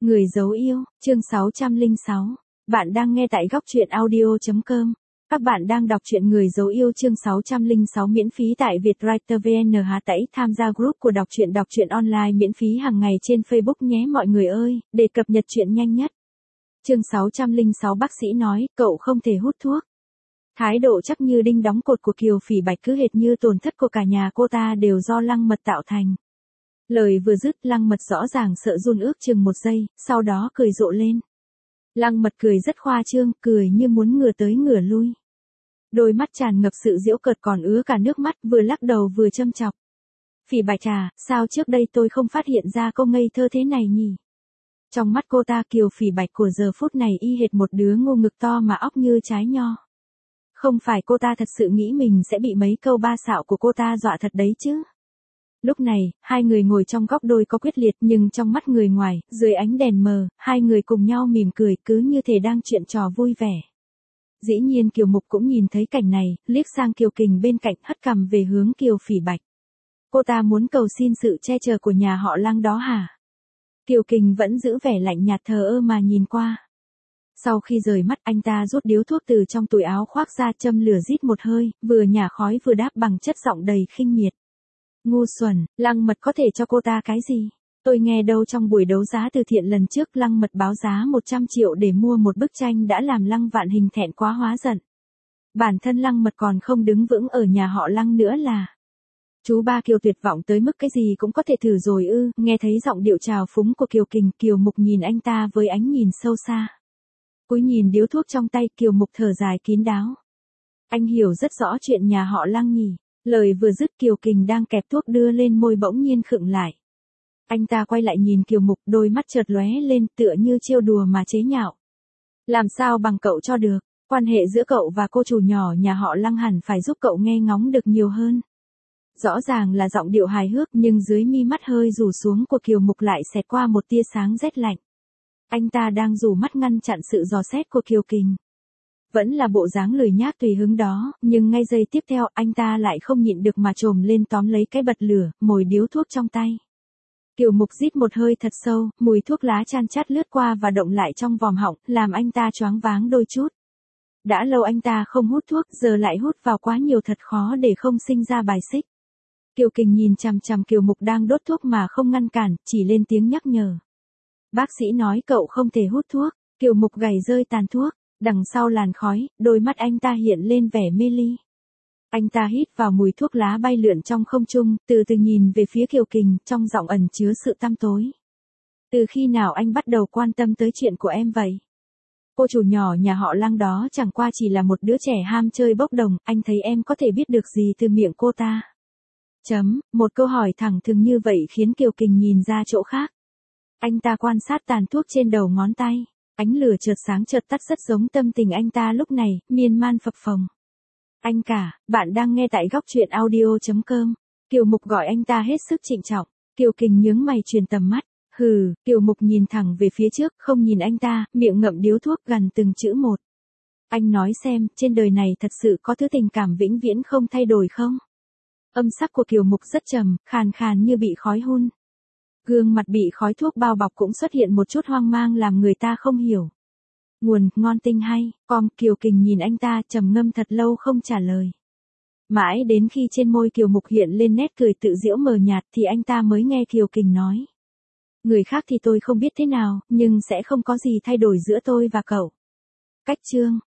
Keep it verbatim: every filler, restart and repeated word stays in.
Người dấu yêu, chương sáu trăm lẻ sáu. Bạn đang nghe tại góc truyện audio chấm com. Các bạn đang đọc truyện Người dấu yêu chương sáu trăm lẻ sáu miễn phí tại Vietwriter vê en hát tẩy tham gia group của đọc truyện đọc truyện online miễn phí hàng ngày trên Facebook nhé mọi người ơi, để cập nhật truyện nhanh nhất. Chương sáu trăm lẻ sáu bác sĩ nói, cậu không thể hút thuốc. Thái độ chắc như đinh đóng cột của Kiều Phỉ Bạch cứ hệt như tổn thất của cả nhà cô ta đều do Lăng Mật tạo thành. Lời vừa dứt Lăng Mật rõ ràng sợ run ước chừng một giây, sau đó cười rộ lên. Lăng Mật cười rất khoa trương, cười như muốn ngửa tới ngửa lui. Đôi mắt tràn ngập sự giễu cợt còn ứa cả nước mắt, vừa lắc đầu vừa châm chọc. Phỉ Bạch à, sao trước đây tôi không phát hiện ra cô ngây thơ thế này nhỉ? Trong mắt cô ta Kiều Phỉ Bạch của giờ phút này y hệt một đứa ngô ngực to mà óc như trái nho. Không phải cô ta thật sự nghĩ mình sẽ bị mấy câu ba xạo của cô ta dọa thật đấy chứ? Lúc này, hai người ngồi trong góc đôi có quyết liệt nhưng trong mắt người ngoài, dưới ánh đèn mờ, hai người cùng nhau mỉm cười cứ như thể đang chuyện trò vui vẻ. Dĩ nhiên Kiều Mục cũng nhìn thấy cảnh này, liếc sang Kiều Kình bên cạnh hất cằm về hướng Kiều Phỉ Bạch. Cô ta muốn cầu xin sự che chở của nhà họ Lăng đó hả? Kiều Kình vẫn giữ vẻ lạnh nhạt thờ ơ mà nhìn qua. Sau khi rời mắt anh ta rút điếu thuốc từ trong túi áo khoác ra châm lửa rít một hơi, vừa nhả khói vừa đáp bằng chất giọng đầy khinh miệt. Ngu xuẩn, Lăng Mật có thể cho cô ta cái gì? Tôi nghe đâu trong buổi đấu giá từ thiện lần trước Lăng Mật báo giá một trăm triệu để mua một bức tranh đã làm Lăng Vạn Hình thẹn quá hóa giận. Bản thân Lăng Mật còn không đứng vững ở nhà họ Lăng nữa là. Chú ba Kiều tuyệt vọng tới mức cái gì cũng có thể thử rồi ư, nghe thấy giọng điệu trào phúng của Kiều Kình, Kiều Mục nhìn anh ta với ánh nhìn sâu xa. Cúi nhìn điếu thuốc trong tay Kiều Mục thở dài kín đáo. Anh hiểu rất rõ chuyện nhà họ Lăng nhỉ. Lời vừa dứt Kiều Kình đang kẹp thuốc đưa lên môi bỗng nhiên khựng lại. Anh ta quay lại nhìn Kiều Mục, đôi mắt chợt lóe lên tựa như trêu đùa mà chế nhạo. Làm sao bằng cậu cho được, quan hệ giữa cậu và cô chủ nhỏ nhà họ Lăng hẳn phải giúp cậu nghe ngóng được nhiều hơn. Rõ ràng là giọng điệu hài hước nhưng dưới mi mắt hơi rủ xuống của Kiều Mục lại xẹt qua một tia sáng rét lạnh. Anh ta đang rủ mắt ngăn chặn sự dò xét của Kiều Kình. Vẫn là bộ dáng lười nhác tùy hứng đó, nhưng ngay giây tiếp theo anh ta lại không nhịn được mà trồm lên tóm lấy cái bật lửa, mồi điếu thuốc trong tay. Kiều Mục rít một hơi thật sâu, mùi thuốc lá chan chát lướt qua và động lại trong vòm họng, làm anh ta choáng váng đôi chút. Đã lâu anh ta không hút thuốc, giờ lại hút vào quá nhiều thật khó để không sinh ra bài xích. Kiều Kình nhìn chằm chằm Kiều Mục đang đốt thuốc mà không ngăn cản, chỉ lên tiếng nhắc nhở. Bác sĩ nói cậu không thể hút thuốc, Kiều Mục gầy rơi tàn thuốc. Đằng sau làn khói, đôi mắt anh ta hiện lên vẻ mê ly. Anh ta hít vào mùi thuốc lá bay lượn trong không trung, từ từ nhìn về phía Kiều Kình, trong giọng ẩn chứa sự tăm tối. Từ khi nào anh bắt đầu quan tâm tới chuyện của em vậy? Cô chủ nhỏ nhà họ Lăng đó chẳng qua chỉ là một đứa trẻ ham chơi bốc đồng, anh thấy em có thể biết được gì từ miệng cô ta? Chấm, một câu hỏi thẳng thừng như vậy khiến Kiều Kình nhìn ra chỗ khác. Anh ta quan sát tàn thuốc trên đầu ngón tay. Ánh lửa chợt sáng chợt tắt rất giống tâm tình anh ta lúc này, miên man phập phồng. Anh cả, bạn đang nghe tại góc truyện audio chấm com. Kiều Mục gọi anh ta hết sức trịnh trọng. Kiều Kình nhướng mày truyền tầm mắt. Hừ, Kiều Mục nhìn thẳng về phía trước, không nhìn anh ta, miệng ngậm điếu thuốc gần từng chữ một. Anh nói xem, trên đời này thật sự có thứ tình cảm vĩnh viễn không thay đổi không? Âm sắc của Kiều Mục rất trầm, khàn khàn như bị khói hun. Gương mặt bị khói thuốc bao bọc cũng xuất hiện một chút hoang mang làm người ta không hiểu. Nguồn, ngon tinh hay, com, Kiều Kình nhìn anh ta trầm ngâm thật lâu không trả lời. Mãi đến khi trên môi Kiều Mục hiện lên nét cười tự giễu mờ nhạt thì anh ta mới nghe Kiều Kình nói. Người khác thì tôi không biết thế nào, nhưng sẽ không có gì thay đổi giữa tôi và cậu. Cách chương,